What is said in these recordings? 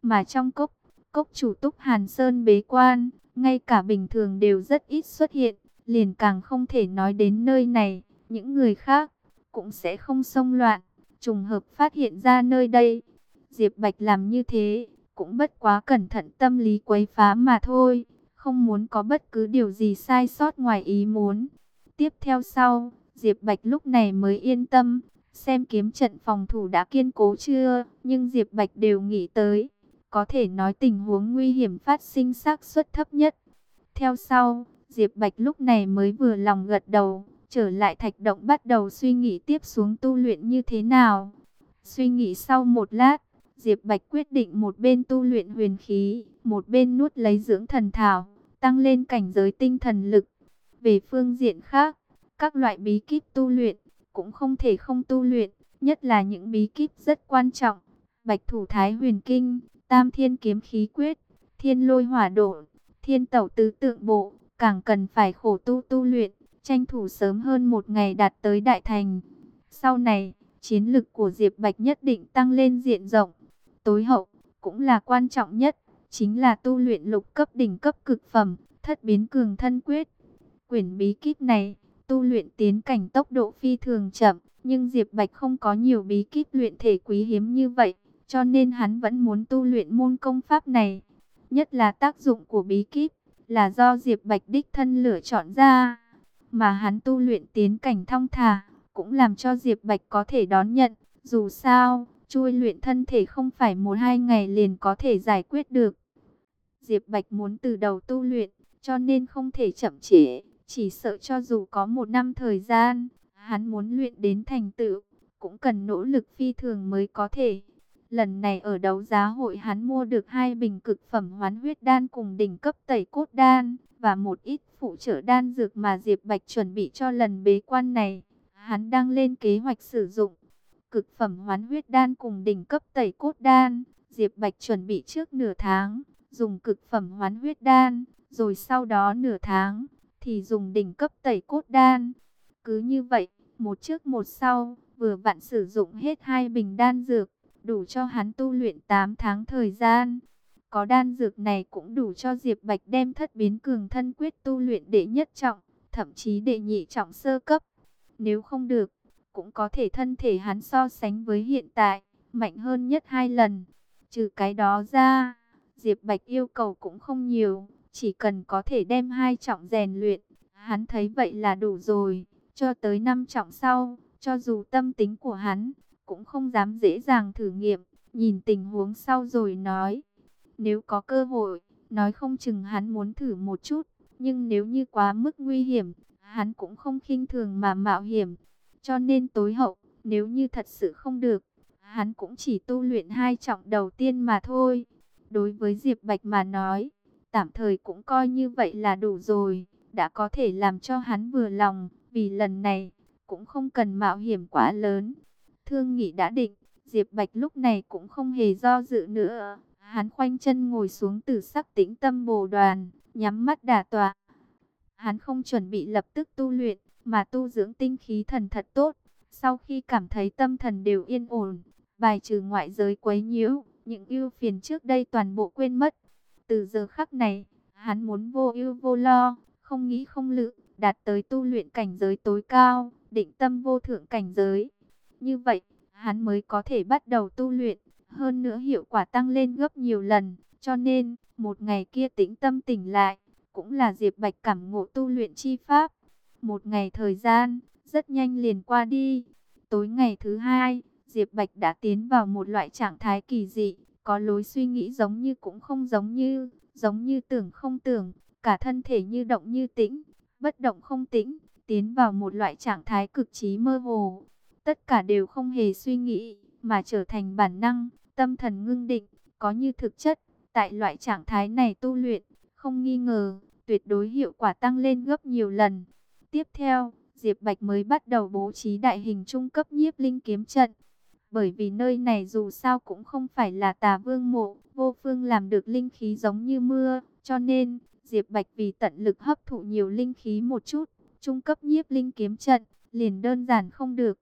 Mà trong cốc chủ Túc Hàn Sơn bế quan, ngay cả bình thường đều rất ít xuất hiện, liền càng không thể nói đến nơi này. Những người khác cũng sẽ không xông loạn, trùng hợp phát hiện ra nơi đây. Diệp Bạch làm như thế, cũng bất quá cẩn thận tâm lý quấy phá mà thôi, không muốn có bất cứ điều gì sai sót ngoài ý muốn. Tiếp theo sau, Diệp Bạch lúc này mới yên tâm, xem kiếm trận phòng thủ đã kiên cố chưa, nhưng Diệp Bạch đều nghĩ tới, có thể nói tình huống nguy hiểm phát sinh xác suất thấp nhất. Theo sau, Diệp Bạch lúc này mới vừa lòng gật đầu, trở lại thạch động bắt đầu suy nghĩ tiếp xuống tu luyện như thế nào. Suy nghĩ sau một lát, Diệp Bạch quyết định một bên tu luyện huyền khí, một bên nuốt lấy dưỡng thần thảo, tăng lên cảnh giới tinh thần lực. Về phương diện khác, các loại bí kíp tu luyện cũng không thể không tu luyện, nhất là những bí kíp rất quan trọng, Bạch Thủ Thái Huyền Kinh, Tam Thiên Kiếm Khí Quyết, Thiên Lôi Hỏa Độ, Thiên Tẩu Tứ Tượng Bộ, càng cần phải khổ tu luyện, tranh thủ sớm hơn một ngày đạt tới đại thành. Sau này, chiến lực của Diệp Bạch nhất định tăng lên diện rộng. Tối hậu, cũng là quan trọng nhất, chính là tu luyện lục cấp đỉnh cấp cực phẩm, Thất Biến Cường Thân Quyết. Quyển bí kíp này, tu luyện tiến cảnh tốc độ phi thường chậm, nhưng Diệp Bạch không có nhiều bí kíp luyện thể quý hiếm như vậy, cho nên hắn vẫn muốn tu luyện môn công pháp này. Nhất là tác dụng của bí kíp, là do Diệp Bạch đích thân lựa chọn ra, mà hắn tu luyện tiến cảnh thong thả, cũng làm cho Diệp Bạch có thể đón nhận. Dù sao, chui luyện thân thể không phải 1-2 ngày liền có thể giải quyết được. Diệp Bạch muốn từ đầu tu luyện, cho nên không thể chậm trễ, chỉ sợ cho dù có 1 năm thời gian, hắn muốn luyện đến thành tựu, cũng cần nỗ lực phi thường mới có thể. Lần này ở đấu giá hội hắn mua được 2 bình cực phẩm hoán huyết đan cùng đỉnh cấp tẩy cốt đan, và một ít phụ trợ đan dược mà Diệp Bạch chuẩn bị cho lần bế quan này. Hắn đang lên kế hoạch sử dụng cực phẩm hoán huyết đan cùng đỉnh cấp tẩy cốt đan. Diệp Bạch chuẩn bị trước nửa tháng, dùng cực phẩm hoán huyết đan, rồi sau đó nửa tháng, thì dùng đỉnh cấp tẩy cốt đan. Cứ như vậy, một trước một sau, vừa vặn sử dụng hết 2 bình đan dược, đủ cho hắn tu luyện 8 tháng thời gian. Có đan dược này cũng đủ cho Diệp Bạch đem Thất Biến Cường Thân Quyết tu luyện đệ nhất trọng, thậm chí đệ nhị trọng sơ cấp. Nếu không được, cũng có thể thân thể hắn so sánh với hiện tại, mạnh hơn nhất 2 lần. Trừ cái đó ra, Diệp Bạch yêu cầu cũng không nhiều, chỉ cần có thể đem 2 trọng rèn luyện, hắn thấy vậy là đủ rồi. Cho tới 5 trọng sau, cho dù tâm tính của hắn, cũng không dám dễ dàng thử nghiệm, nhìn tình huống sau rồi nói. Nếu có cơ hội, nói không chừng hắn muốn thử một chút, nhưng nếu như quá mức nguy hiểm, hắn cũng không khinh thường mà mạo hiểm. Cho nên tối hậu, nếu như thật sự không được, hắn cũng chỉ tu luyện 2 trọng đầu tiên mà thôi. Đối với Diệp Bạch mà nói, tạm thời cũng coi như vậy là đủ rồi, đã có thể làm cho hắn vừa lòng, vì lần này cũng không cần mạo hiểm quá lớn. Thương nghị đã định, Diệp Bạch lúc này cũng không hề do dự nữa. Hắn khoanh chân ngồi xuống Tử Sắc Tĩnh Tâm Bồ Đoàn, nhắm mắt đả tọa. Hắn không chuẩn bị lập tức tu luyện, mà tu dưỡng tinh khí thần thật tốt. Sau khi cảm thấy tâm thần đều yên ổn, bài trừ ngoại giới quấy nhiễu, những ưu phiền trước đây toàn bộ quên mất. Từ giờ khắc này, hắn muốn vô ưu vô lo, không nghĩ không lự, đạt tới tu luyện cảnh giới tối cao, định tâm vô thượng cảnh giới. Như vậy, hắn mới có thể bắt đầu tu luyện, hơn nữa hiệu quả tăng lên gấp nhiều lần. Cho nên, một ngày kia tĩnh tâm tỉnh lại, cũng là Diệp Bạch cảm ngộ tu luyện chi pháp. Một ngày thời gian, rất nhanh liền qua đi. Tối ngày thứ 2, Diệp Bạch đã tiến vào một loại trạng thái kỳ dị, có lối suy nghĩ giống như cũng không giống như tưởng không tưởng, cả thân thể như động như tĩnh, bất động không tĩnh, tiến vào một loại trạng thái cực trí mơ hồ. Tất cả đều không hề suy nghĩ, mà trở thành bản năng, tâm thần ngưng định, có như thực chất. Tại loại trạng thái này tu luyện, không nghi ngờ, tuyệt đối hiệu quả tăng lên gấp nhiều lần. Tiếp theo, Diệp Bạch mới bắt đầu bố trí đại hình trung cấp nhiếp linh kiếm trận. Bởi vì nơi này dù sao cũng không phải là Tà Vương mộ, vô phương làm được linh khí giống như mưa, cho nên Diệp Bạch vì tận lực hấp thụ nhiều linh khí một chút, trung cấp nhiếp linh kiếm trận liền đơn giản không được.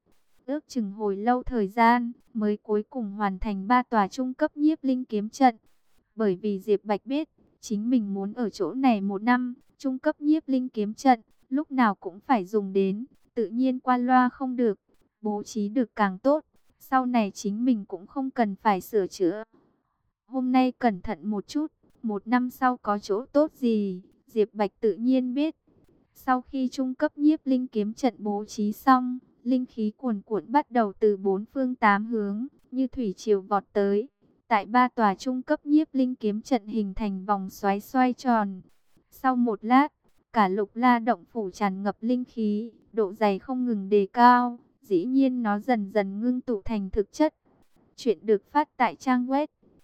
ước chừng hồi lâu thời gian, mới cuối cùng hoàn thành 3 tòa trung cấp nhiếp linh kiếm trận. Bởi vì Diệp Bạch biết, chính mình muốn ở chỗ này 1 năm, trung cấp nhiếp linh kiếm trận, lúc nào cũng phải dùng đến, tự nhiên qua loa không được, bố trí được càng tốt, sau này chính mình cũng không cần phải sửa chữa. Hôm nay cẩn thận một chút, 1 năm sau có chỗ tốt gì, Diệp Bạch tự nhiên biết. Sau khi trung cấp nhiếp linh kiếm trận bố trí xong, linh khí cuồn cuộn bắt đầu từ 4 phương 8 hướng, như thủy triều vọt tới. Tại 3 tòa trung cấp nhiếp linh kiếm trận hình thành vòng xoáy xoay tròn. Sau một lát, cả Lục La động phủ tràn ngập linh khí, độ dày không ngừng đề cao, dĩ nhiên nó dần dần ngưng tụ thành thực chất. Chuyện được phát tại trang web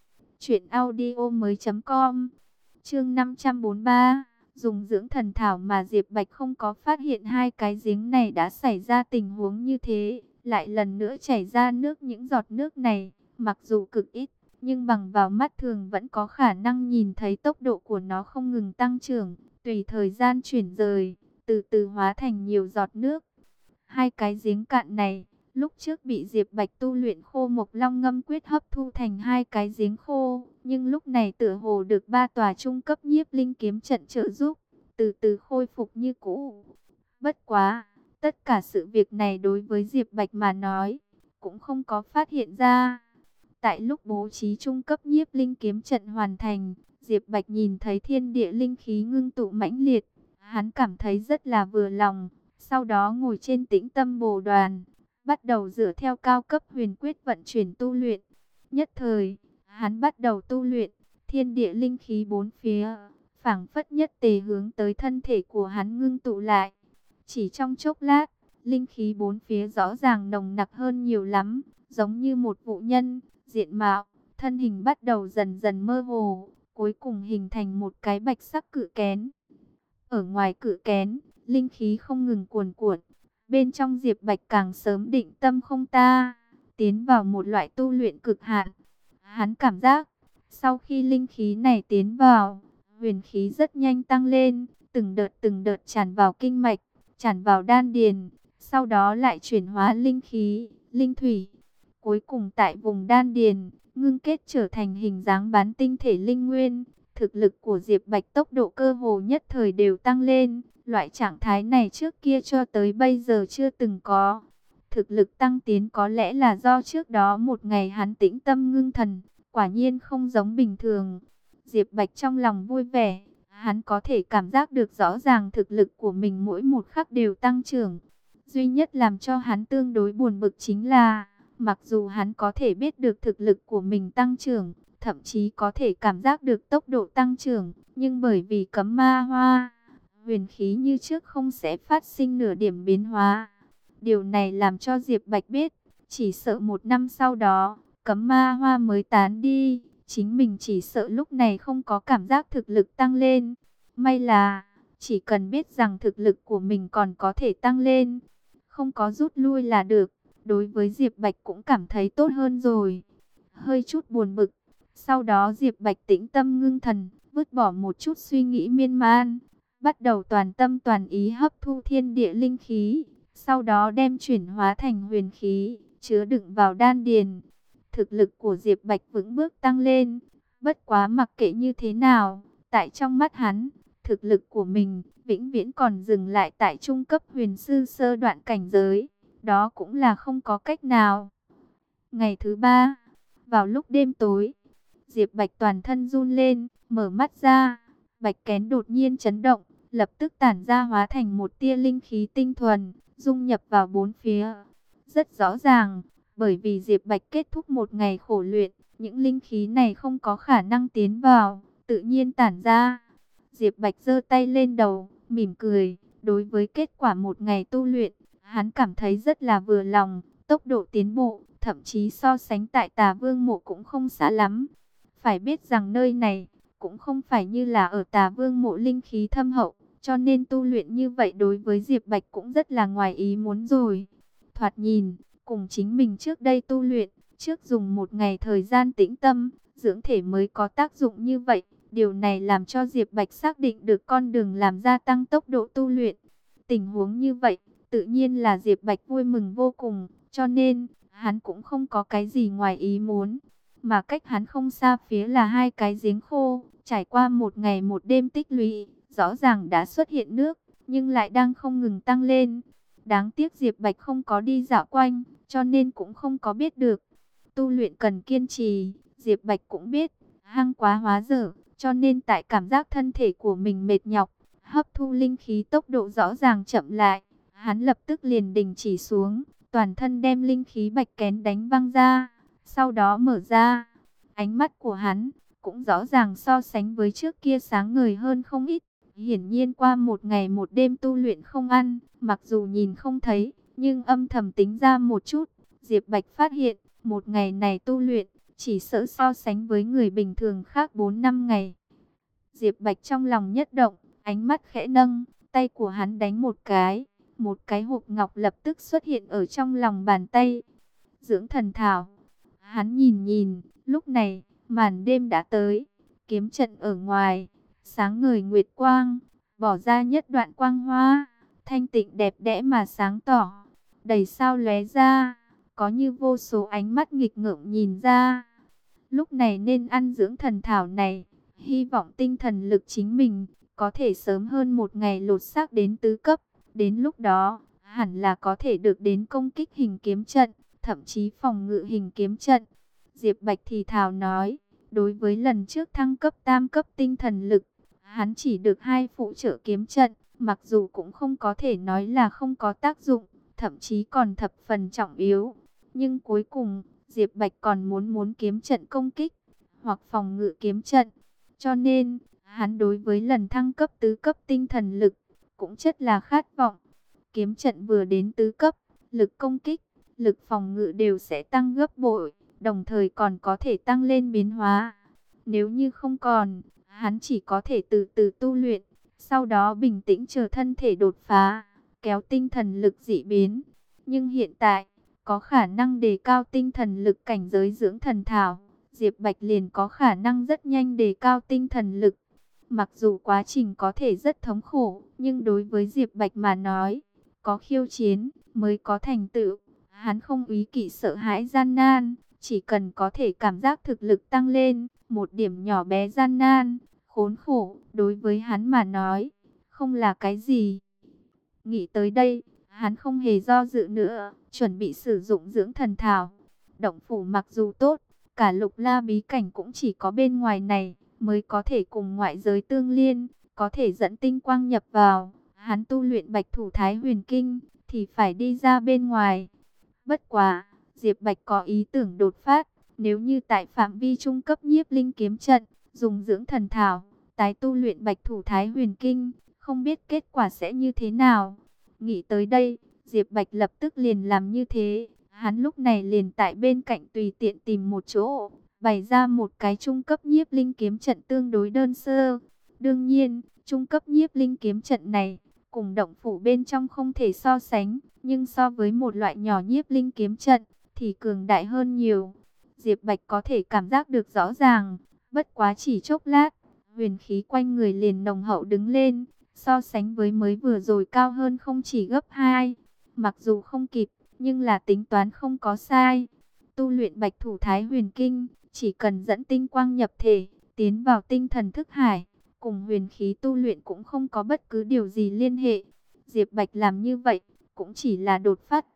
truyệnaudiomoi.com. Chương 543, dùng dưỡng thần thảo mà Diệp Bạch không có phát hiện hai cái giếng này đã xảy ra tình huống như thế, lại lần nữa chảy ra nước. Những giọt nước này, mặc dù cực ít, nhưng bằng vào mắt thường vẫn có khả năng nhìn thấy tốc độ của nó không ngừng tăng trưởng, tùy thời gian chuyển rời, từ từ hóa thành nhiều giọt nước. Hai cái giếng cạn này, lúc trước bị Diệp Bạch tu luyện Khô Mộc Long Ngâm Quyết hấp thu thành hai cái giếng khô, nhưng lúc này tựa hồ được 3 tòa trung cấp nhiếp linh kiếm trận trợ giúp, từ từ khôi phục như cũ. Bất quá, tất cả sự việc này đối với Diệp Bạch mà nói, cũng không có phát hiện ra. Tại lúc bố trí trung cấp nhiếp linh kiếm trận hoàn thành, Diệp Bạch nhìn thấy thiên địa linh khí ngưng tụ mãnh liệt, hắn cảm thấy rất là vừa lòng. Sau đó ngồi trên Tĩnh Tâm Bồ Đoàn, bắt đầu dựa theo cao cấp huyền quyết vận chuyển tu luyện. Nhất thời, hắn bắt đầu tu luyện, thiên địa linh khí bốn phía, phảng phất nhất tề hướng tới thân thể của hắn ngưng tụ lại. Chỉ trong chốc lát, linh khí bốn phía rõ ràng nồng nặc hơn nhiều lắm, giống như một vụ nhân, diện mạo, thân hình bắt đầu dần dần mơ hồ, cuối cùng hình thành một cái bạch sắc cự kén. Ở ngoài cự kén, linh khí không ngừng cuồn cuộn. Bên trong Diệp Bạch càng sớm định tâm không ta, tiến vào một loại tu luyện cực hạn. Hắn cảm giác, sau khi linh khí này tiến vào, huyền khí rất nhanh tăng lên, từng đợt tràn vào kinh mạch, tràn vào đan điền, sau đó lại chuyển hóa linh khí, linh thủy. Cuối cùng tại vùng đan điền, ngưng kết trở thành hình dáng bán tinh thể linh nguyên. Thực lực của Diệp Bạch tốc độ cơ hồ nhất thời đều tăng lên. Loại trạng thái này trước kia cho tới bây giờ chưa từng có. Thực lực tăng tiến có lẽ là do trước đó một ngày hắn tĩnh tâm ngưng thần, quả nhiên không giống bình thường. Diệp Bạch trong lòng vui vẻ, hắn có thể cảm giác được rõ ràng thực lực của mình mỗi một khắc đều tăng trưởng. Duy nhất làm cho hắn tương đối buồn bực chính là, mặc dù hắn có thể biết được thực lực của mình tăng trưởng, thậm chí có thể cảm giác được tốc độ tăng trưởng, nhưng bởi vì cấm ma hoa, huyền khí như trước không sẽ phát sinh nửa điểm biến hóa. Điều này làm cho Diệp Bạch biết, chỉ sợ 1 năm sau đó, cấm ma hoa mới tán đi, chính mình chỉ sợ lúc này không có cảm giác thực lực tăng lên. May là, chỉ cần biết rằng thực lực của mình còn có thể tăng lên, không có rút lui là được, đối với Diệp Bạch cũng cảm thấy tốt hơn rồi. Hơi chút buồn bực, sau đó Diệp Bạch tĩnh tâm ngưng thần, vứt bỏ một chút suy nghĩ miên man, bắt đầu toàn tâm toàn ý hấp thu thiên địa linh khí, sau đó đem chuyển hóa thành huyền khí, chứa đựng vào đan điền. Thực lực của Diệp Bạch vững bước tăng lên, bất quá mặc kệ như thế nào, tại trong mắt hắn, thực lực của mình vĩnh viễn còn dừng lại tại trung cấp huyền sư sơ đoạn cảnh giới, đó cũng là không có cách nào. Ngày thứ 3, vào lúc đêm tối, Diệp Bạch toàn thân run lên, mở mắt ra, bạch kén đột nhiên chấn động, lập tức tản ra hóa thành một tia linh khí tinh thuần, dung nhập vào bốn phía. Rất rõ ràng, bởi vì Diệp Bạch kết thúc một ngày khổ luyện, những linh khí này không có khả năng tiến vào, tự nhiên tản ra. Diệp Bạch giơ tay lên đầu, mỉm cười, đối với kết quả một ngày tu luyện, hắn cảm thấy rất là vừa lòng, tốc độ tiến bộ, thậm chí so sánh tại Tà Vương Mộ cũng không xa lắm. Phải biết rằng nơi này cũng không phải như là ở Tà Vương Mộ linh khí thâm hậu, cho nên tu luyện như vậy đối với Diệp Bạch cũng rất là ngoài ý muốn rồi. Thoạt nhìn, cùng chính mình trước đây tu luyện, trước dùng một ngày thời gian tĩnh tâm, dưỡng thể mới có tác dụng như vậy. Điều này làm cho Diệp Bạch xác định được con đường làm gia tăng tốc độ tu luyện. Tình huống như vậy, tự nhiên là Diệp Bạch vui mừng vô cùng, cho nên hắn cũng không có cái gì ngoài ý muốn. Mà cách hắn không xa phía là hai cái giếng khô, trải qua một ngày một đêm tích lũy, rõ ràng đã xuất hiện nước, nhưng lại đang không ngừng tăng lên. Đáng tiếc Diệp Bạch không có đi dạo quanh, cho nên cũng không có biết được. Tu luyện cần kiên trì, Diệp Bạch cũng biết, hăng quá hóa dở, cho nên tại cảm giác thân thể của mình mệt nhọc, hấp thu linh khí tốc độ rõ ràng chậm lại. Hắn lập tức liền đình chỉ xuống, toàn thân đem linh khí bạch kén đánh văng ra, sau đó mở ra. Ánh mắt của hắn cũng rõ ràng so sánh với trước kia sáng ngời hơn không ít. Hiển nhiên qua một ngày một đêm tu luyện không ăn, mặc dù nhìn không thấy, nhưng âm thầm tính ra một chút, Diệp Bạch phát hiện, một ngày này tu luyện, chỉ sợ so sánh với người bình thường khác 4-5 ngày. Diệp Bạch trong lòng nhất động, ánh mắt khẽ nâng, tay của hắn đánh một cái hộp ngọc lập tức xuất hiện ở trong lòng bàn tay. Dưỡng thần thảo. Hắn nhìn nhìn, lúc này, màn đêm đã tới, kiếm trận ở ngoài, sáng ngời nguyệt quang, bỏ ra nhất đoạn quang hoa, thanh tịnh đẹp đẽ mà sáng tỏ, đầy sao lóe ra, có như vô số ánh mắt nghịch ngợm nhìn ra. Lúc này nên ăn dưỡng thần thảo này, hy vọng tinh thần lực chính mình có thể sớm hơn một ngày lột xác đến tứ cấp, đến lúc đó, hẳn là có thể được đến công kích hình kiếm trận, thậm chí phòng ngự hình kiếm trận. Diệp Bạch thì thào nói, đối với lần trước thăng cấp tam cấp tinh thần lực, hắn chỉ được 2 phụ trợ kiếm trận, mặc dù cũng không có thể nói là không có tác dụng, thậm chí còn thập phần trọng yếu. Nhưng cuối cùng, Diệp Bạch còn muốn kiếm trận công kích, hoặc phòng ngự kiếm trận. Cho nên, hắn đối với lần thăng cấp tứ cấp tinh thần lực, cũng chất là khát vọng. Kiếm trận vừa đến tứ cấp, lực công kích, lực phòng ngự đều sẽ tăng gấp bội, đồng thời còn có thể tăng lên biến hóa. Nếu như không còn, hắn chỉ có thể từ từ tu luyện, sau đó bình tĩnh chờ thân thể đột phá, kéo tinh thần lực dị biến. Nhưng hiện tại, có khả năng đề cao tinh thần lực cảnh giới dưỡng thần thảo, Diệp Bạch liền có khả năng rất nhanh đề cao tinh thần lực. Mặc dù quá trình có thể rất thống khổ, nhưng đối với Diệp Bạch mà nói, có khiêu chiến mới có thành tựu. Hắn không úy kỵ sợ hãi gian nan, chỉ cần có thể cảm giác thực lực tăng lên, một điểm nhỏ bé gian nan, khốn khổ, đối với hắn mà nói, không là cái gì. Nghĩ tới đây, hắn không hề do dự nữa, chuẩn bị sử dụng dưỡng thần thảo. Động phủ mặc dù tốt, cả Lục La bí cảnh cũng chỉ có bên ngoài này mới có thể cùng ngoại giới tương liên, có thể dẫn tinh quang nhập vào. Hắn tu luyện Bạch Thủ Thái Huyền Kinh thì phải đi ra bên ngoài. Bất quá, Diệp Bạch có ý tưởng đột phát, nếu như tại phạm vi trung cấp nhiếp linh kiếm trận, dùng dưỡng thần thảo, tái tu luyện Bạch Thủ Thái Huyền Kinh, không biết kết quả sẽ như thế nào. Nghĩ tới đây, Diệp Bạch lập tức liền làm như thế. Hắn lúc này liền tại bên cạnh tùy tiện tìm một chỗ, bày ra một cái trung cấp nhiếp linh kiếm trận tương đối đơn sơ. Đương nhiên, trung cấp nhiếp linh kiếm trận này, cùng động phủ bên trong không thể so sánh, nhưng so với một loại nhỏ nhiếp linh kiếm trận, thì cường đại hơn nhiều. Diệp Bạch có thể cảm giác được rõ ràng, bất quá chỉ chốc lát, huyền khí quanh người liền nồng hậu đứng lên, so sánh với mới vừa rồi cao hơn không chỉ gấp 2. Mặc dù không kịp, nhưng là tính toán không có sai. Tu luyện Bạch Thủ Thái Huyền Kinh, chỉ cần dẫn tinh quang nhập thể, tiến vào tinh thần thức hải, cùng huyền khí tu luyện cũng không có bất cứ điều gì liên hệ. Diệp Bạch làm như vậy, cũng chỉ là đột phát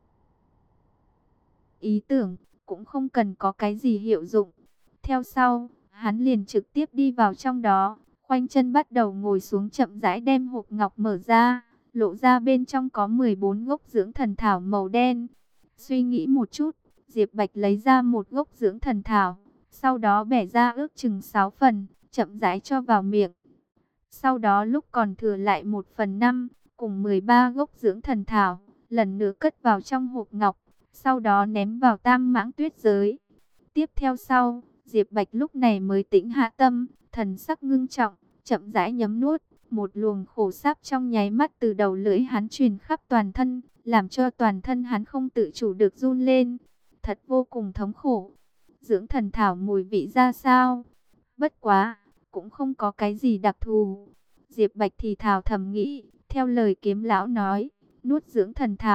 ý tưởng, cũng không cần có cái gì hiệu dụng. Theo sau, hắn liền trực tiếp đi vào trong đó, khoanh chân bắt đầu ngồi xuống chậm rãi đem hộp ngọc mở ra, lộ ra bên trong có 14 gốc dưỡng thần thảo màu đen. Suy nghĩ một chút, Diệp Bạch lấy ra một gốc dưỡng thần thảo, sau đó bẻ ra ước chừng 6 phần, chậm rãi cho vào miệng. Sau đó lúc còn thừa lại 1/5, cùng 13 gốc dưỡng thần thảo, lần nữa cất vào trong hộp ngọc, sau đó ném vào Tam Mãng Tuyết Giới. Tiếp theo sau, Diệp Bạch lúc này mới tĩnh hạ tâm, thần sắc ngưng trọng, chậm rãi nhấm nuốt. Một luồng khổ sáp trong nháy mắt từ đầu lưỡi hắn truyền khắp toàn thân, làm cho toàn thân hắn không tự chủ được run lên. Thật vô cùng thống khổ. Dưỡng thần thảo mùi vị ra sao? Bất quá, cũng không có cái gì đặc thù. Diệp Bạch thì thào thầm nghĩ, theo lời kiếm lão nói, nuốt dưỡng thần thảo,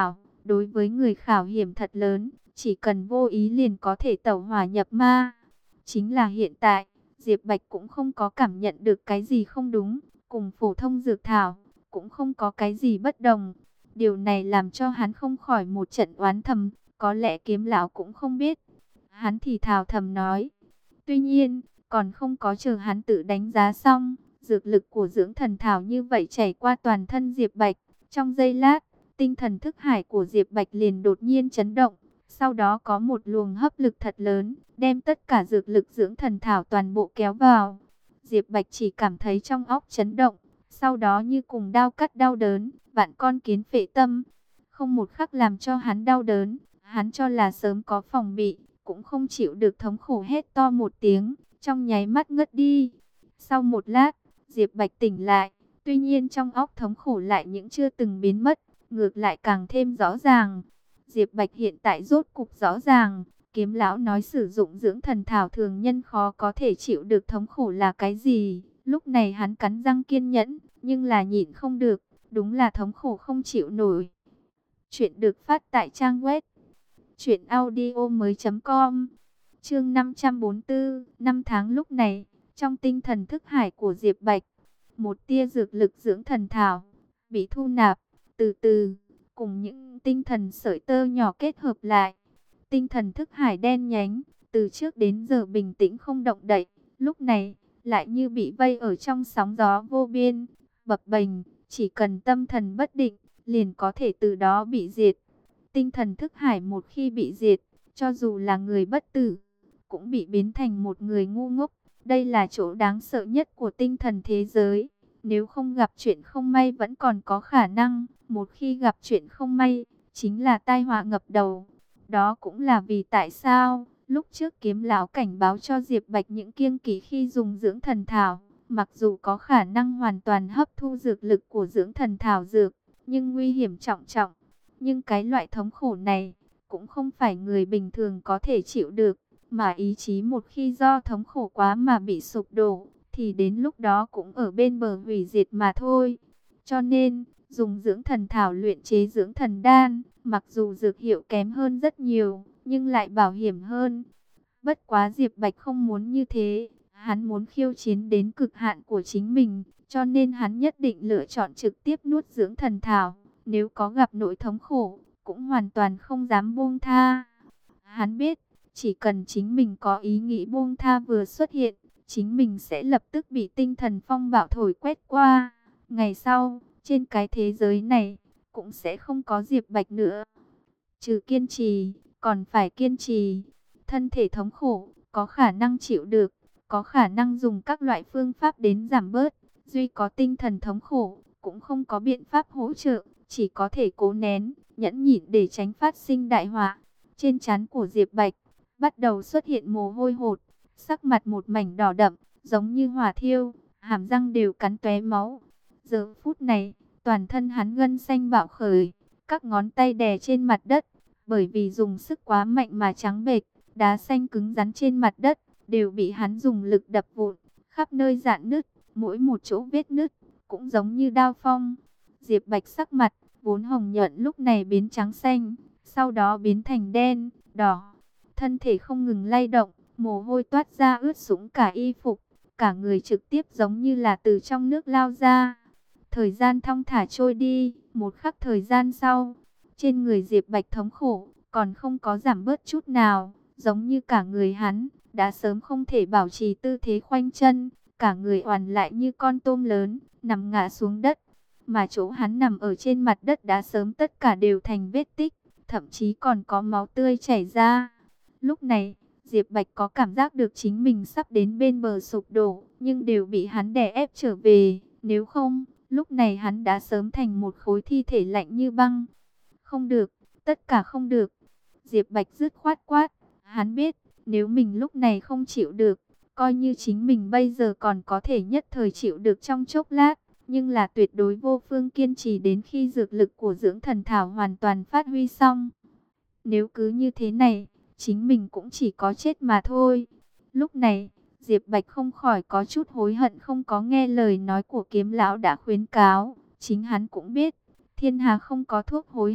đối với người khảo hiểm thật lớn, chỉ cần vô ý liền có thể tẩu hỏa nhập ma. Chính là hiện tại, Diệp Bạch cũng không có cảm nhận được cái gì không đúng, cùng phổ thông dược thảo, cũng không có cái gì bất đồng. Điều này làm cho hắn không khỏi một trận oán thầm, có lẽ Kiếm lão cũng không biết. Hắn thì thào thầm nói. Tuy nhiên, còn không có chờ hắn tự đánh giá xong, dược lực của dưỡng thần thảo như vậy chảy qua toàn thân Diệp Bạch. Trong giây lát, tinh thần thức hải của Diệp Bạch liền đột nhiên chấn động. Sau đó có một luồng hấp lực thật lớn, đem tất cả dược lực dưỡng thần thảo toàn bộ kéo vào. Diệp Bạch chỉ cảm thấy trong óc chấn động, sau đó như cùng đao cắt đau đớn, vạn con kiến phệ tâm. Không một khắc làm cho hắn đau đớn, hắn cho là sớm có phòng bị, cũng không chịu được thống khổ hét to một tiếng, trong nháy mắt ngất đi. Sau một lát, Diệp Bạch tỉnh lại, tuy nhiên trong óc thống khổ lại những chưa từng biến mất, ngược lại càng thêm rõ ràng. Diệp Bạch hiện tại rốt cục rõ ràng, Kiếm lão nói sử dụng dưỡng thần thảo thường nhân khó có thể chịu được thống khổ là cái gì. Lúc này hắn cắn răng kiên nhẫn, nhưng là nhịn không được, đúng là thống khổ không chịu nổi. Chuyện được phát tại trang web truyệnaudiomoi.com. Chương 544, năm tháng lúc này, trong tinh thần thức hải của Diệp Bạch, một tia dược lực dưỡng thần thảo bị thu nạp, từ từ cùng những tinh thần sợi tơ nhỏ kết hợp lại. Tinh thần thức hải đen nhánh, từ trước đến giờ bình tĩnh không động đậy, lúc này lại như bị vây ở trong sóng gió vô biên, bập bềnh, chỉ cần tâm thần bất định, liền có thể từ đó bị diệt. Tinh thần thức hải một khi bị diệt, cho dù là người bất tử, cũng bị biến thành một người ngu ngốc. Đây là chỗ đáng sợ nhất của tinh thần thế giới. Nếu không gặp chuyện không may vẫn còn có khả năng, một khi gặp chuyện không may, chính là tai họa ngập đầu. Đó cũng là vì tại sao, lúc trước Kiếm lão cảnh báo cho Diệp Bạch những kiêng kỵ khi dùng dưỡng thần thảo. Mặc dù có khả năng hoàn toàn hấp thu dược lực của dưỡng thần thảo dược, nhưng nguy hiểm trọng trọng. Nhưng cái loại thống khổ này, cũng không phải người bình thường có thể chịu được. Mà ý chí một khi do thống khổ quá mà bị sụp đổ, thì đến lúc đó cũng ở bên bờ hủy diệt mà thôi. Cho nên, dùng dưỡng thần thảo luyện chế dưỡng thần đan, mặc dù dược hiệu kém hơn rất nhiều, nhưng lại bảo hiểm hơn. Bất quá Diệp Bạch không muốn như thế, hắn muốn khiêu chiến đến cực hạn của chính mình, cho nên hắn nhất định lựa chọn trực tiếp nuốt dưỡng thần thảo. Nếu có gặp nỗi thống khổ, cũng hoàn toàn không dám buông tha. Hắn biết, chỉ cần chính mình có ý nghĩ buông tha vừa xuất hiện, chính mình sẽ lập tức bị tinh thần phong bạo thổi quét qua. Ngày sau, trên cái thế giới này, cũng sẽ không có Diệp Bạch nữa. Trừ kiên trì, còn phải kiên trì. Thân thể thống khổ, có khả năng chịu được, có khả năng dùng các loại phương pháp đến giảm bớt. Duy có tinh thần thống khổ, cũng không có biện pháp hỗ trợ, chỉ có thể cố nén, nhẫn nhịn để tránh phát sinh đại họa. Trên trán của Diệp Bạch, bắt đầu xuất hiện mồ hôi hột, sắc mặt một mảnh đỏ đậm, giống như hỏa thiêu, hàm răng đều cắn tóe máu. Giờ phút này, toàn thân hắn gân xanh bạo khởi, các ngón tay đè trên mặt đất, bởi vì dùng sức quá mạnh mà trắng bệch, đá xanh cứng rắn trên mặt đất, đều bị hắn dùng lực đập vụn, khắp nơi rạn nứt, mỗi một chỗ vết nứt, cũng giống như đao phong. Diệp Bạch sắc mặt, vốn hồng nhuận lúc này biến trắng xanh, sau đó biến thành đen, đỏ. Thân thể không ngừng lay động, mồ hôi toát ra ướt sũng cả y phục, cả người trực tiếp giống như là từ trong nước lao ra. Thời gian thong thả trôi đi, một khắc thời gian sau, trên người Diệp Bạch thống khổ, còn không có giảm bớt chút nào, giống như cả người hắn, đã sớm không thể bảo trì tư thế khoanh chân, cả người oằn lại như con tôm lớn, nằm ngã xuống đất. Mà chỗ hắn nằm ở trên mặt đất đã sớm tất cả đều thành vết tích, thậm chí còn có máu tươi chảy ra. Lúc này, Diệp Bạch có cảm giác được chính mình sắp đến bên bờ sụp đổ, nhưng đều bị hắn đè ép trở về. Nếu không, lúc này hắn đã sớm thành một khối thi thể lạnh như băng. Không được, tất cả không được. Diệp Bạch dứt khoát quát. Hắn biết, nếu mình lúc này không chịu được, coi như chính mình bây giờ còn có thể nhất thời chịu được trong chốc lát, nhưng là tuyệt đối vô phương kiên trì đến khi dược lực của dưỡng thần thảo hoàn toàn phát huy xong. Nếu cứ như thế này, chính mình cũng chỉ có chết mà thôi. Lúc này, Diệp Bạch không khỏi có chút hối hận không có nghe lời nói của Kiếm lão đã khuyến cáo. Chính hắn cũng biết, thiên hà không có thuốc hối hận,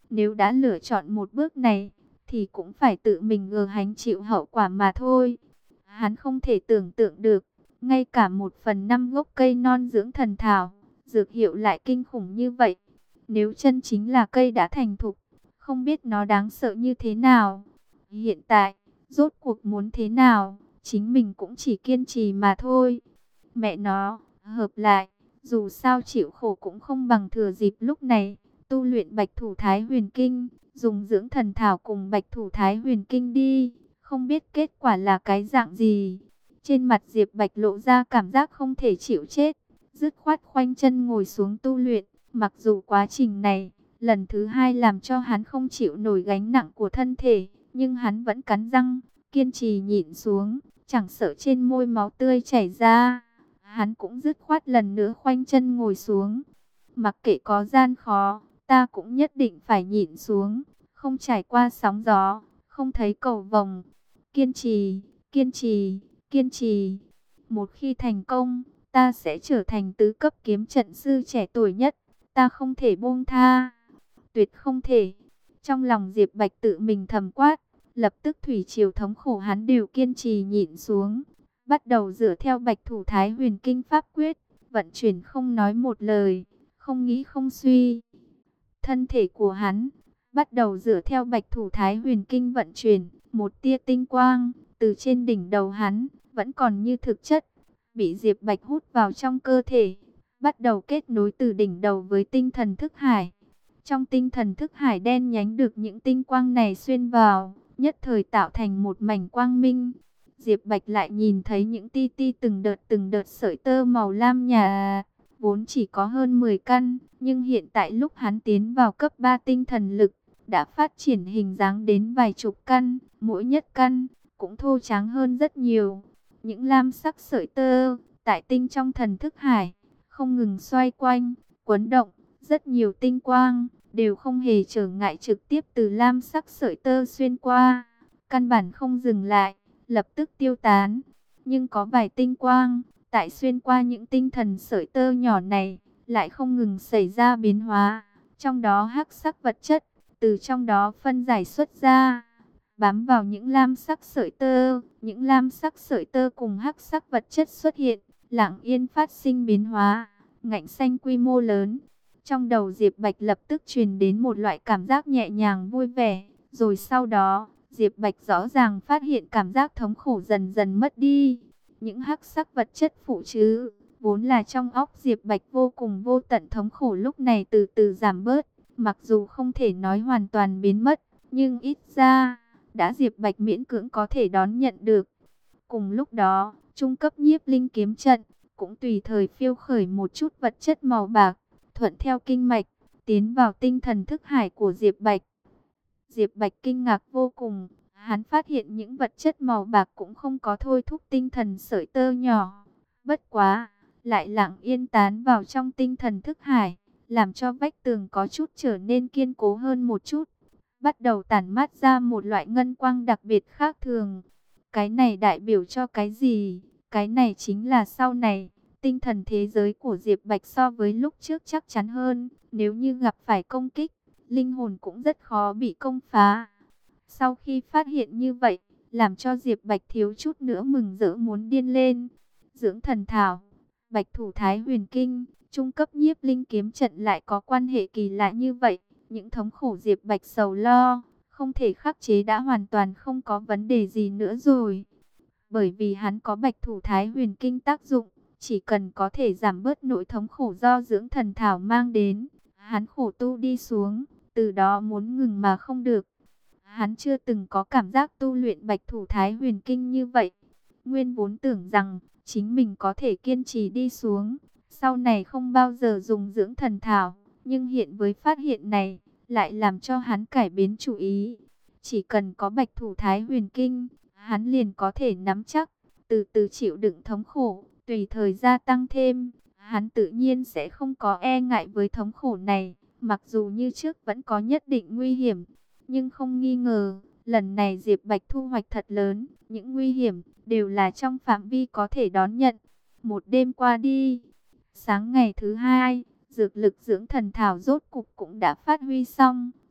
Nếu đã lựa chọn một bước này, thì cũng phải tự mình gánh chịu hậu quả mà thôi. Hắn không thể tưởng tượng được, ngay cả 1/5 gốc cây non dưỡng thần thảo, dược hiệu lại kinh khủng như vậy. Nếu chân chính là cây đã thành thục, không biết nó đáng sợ như thế nào. Hiện tại, rốt cuộc muốn thế nào, chính mình cũng chỉ kiên trì mà thôi. Mẹ nó, hợp lại, dù sao chịu khổ cũng không bằng thừa dịp lúc này, tu luyện Bạch Thủ Thái Huyền Kinh, dùng dưỡng thần thảo cùng Bạch Thủ Thái Huyền Kinh đi, không biết kết quả là cái dạng gì. Trên mặt Diệp Bạch lộ ra cảm giác không thể chịu chết, dứt khoát khoanh chân ngồi xuống tu luyện, mặc dù quá trình này, lần thứ hai làm cho hắn không chịu nổi gánh nặng của thân thể, nhưng hắn vẫn cắn răng, kiên trì nhịn xuống, chẳng sợ trên môi máu tươi chảy ra. Hắn cũng dứt khoát lần nữa khoanh chân ngồi xuống. Mặc kệ có gian khó, ta cũng nhất định phải nhịn xuống, không trải qua sóng gió, không thấy cầu vồng. Kiên trì, kiên trì, kiên trì. Một khi thành công, ta sẽ trở thành tứ cấp kiếm trận sư trẻ tuổi nhất. Ta không thể buông tha, tuyệt không thể. Trong lòng Diệp Bạch tự mình thầm quát, lập tức thủy triều thống khổ hắn đều kiên trì nhịn xuống. Bắt đầu dựa theo Bạch Thủ Thái Huyền Kinh pháp quyết, vận chuyển không nói một lời, không nghĩ không suy. Thân thể của hắn bắt đầu dựa theo Bạch Thủ Thái Huyền Kinh vận chuyển, một tia tinh quang từ trên đỉnh đầu hắn vẫn còn như thực chất, bị Diệp Bạch hút vào trong cơ thể, bắt đầu kết nối từ đỉnh đầu với tinh thần thức hải. Trong tinh thần thức hải đen nhánh được những tinh quang này xuyên vào, nhất thời tạo thành một mảnh quang minh. Diệp Bạch lại nhìn thấy những ti ti từng đợt sợi tơ màu lam nhà, vốn chỉ có hơn 10 căn, nhưng hiện tại lúc hắn tiến vào cấp 3 tinh thần lực, đã phát triển hình dáng đến vài chục căn, mỗi nhất căn cũng thô tráng hơn rất nhiều. Những lam sắc sợi tơ tại tinh trong thần thức hải không ngừng xoay quanh, quấn động, rất nhiều tinh quang đều không hề trở ngại trực tiếp từ lam sắc sợi tơ xuyên qua, căn bản không dừng lại, lập tức tiêu tán. Nhưng có vài tinh quang tại xuyên qua những tinh thần sợi tơ nhỏ này lại không ngừng xảy ra biến hóa, trong đó hắc sắc vật chất từ trong đó phân giải xuất ra, bám vào những lam sắc sợi tơ. Những lam sắc sợi tơ cùng hắc sắc vật chất xuất hiện, lặng yên phát sinh biến hóa, ngạnh xanh quy mô lớn. Trong đầu Diệp Bạch lập tức truyền đến một loại cảm giác nhẹ nhàng vui vẻ, rồi sau đó, Diệp Bạch rõ ràng phát hiện cảm giác thống khổ dần dần mất đi. Những hắc sắc vật chất phụ chứ, vốn là trong óc Diệp Bạch vô cùng vô tận thống khổ lúc này từ từ giảm bớt, mặc dù không thể nói hoàn toàn biến mất, nhưng ít ra đã Diệp Bạch miễn cưỡng có thể đón nhận được. Cùng lúc đó, trung cấp nhiếp linh kiếm trận cũng tùy thời phiêu khởi một chút vật chất màu bạc, thuận theo kinh mạch tiến vào tinh thần thức hải của Diệp Bạch. Diệp Bạch kinh ngạc vô cùng, hắn phát hiện những vật chất màu bạc cũng không có thôi thúc tinh thần sợi tơ nhỏ, bất quá lại lặng yên tán vào trong tinh thần thức hải, làm cho vách tường có chút trở nên kiên cố hơn một chút, bắt đầu tản mát ra một loại ngân quang đặc biệt khác thường. Cái này đại biểu cho cái gì? Cái này chính là sau này, tinh thần thế giới của Diệp Bạch so với lúc trước chắc chắn hơn, nếu như gặp phải công kích, linh hồn cũng rất khó bị công phá. Sau khi phát hiện như vậy, làm cho Diệp Bạch thiếu chút nữa mừng rỡ muốn điên lên. Dưỡng thần thảo, Bạch Thủ Thái Huyền Kinh, trung cấp nhiếp linh kiếm trận lại có quan hệ kỳ lạ như vậy. Những thống khổ Diệp Bạch sầu lo, không thể khắc chế đã hoàn toàn không có vấn đề gì nữa rồi. Bởi vì hắn có Bạch Thủ Thái Huyền Kinh tác dụng, chỉ cần có thể giảm bớt nỗi thống khổ do dưỡng thần thảo mang đến, hắn khổ tu đi xuống, từ đó muốn ngừng mà không được. Hắn chưa từng có cảm giác tu luyện Bạch Thủ Thái Huyền Kinh như vậy. Nguyên vốn tưởng rằng chính mình có thể kiên trì đi xuống, sau này không bao giờ dùng dưỡng thần thảo. Nhưng hiện với phát hiện này, lại làm cho hắn cải biến chủ ý. Chỉ cần có Bạch Thủ Thái Huyền Kinh, hắn liền có thể nắm chắc, từ từ chịu đựng thống khổ, tùy thời gia tăng thêm. Hắn tự nhiên sẽ không có e ngại với thống khổ này, mặc dù như trước vẫn có nhất định nguy hiểm. Nhưng không nghi ngờ, lần này Diệp Bạch thu hoạch thật lớn, những nguy hiểm đều là trong phạm vi có thể đón nhận. Một đêm qua đi, sáng ngày thứ hai, dược lực dưỡng thần thảo rốt cục cũng đã phát huy xong.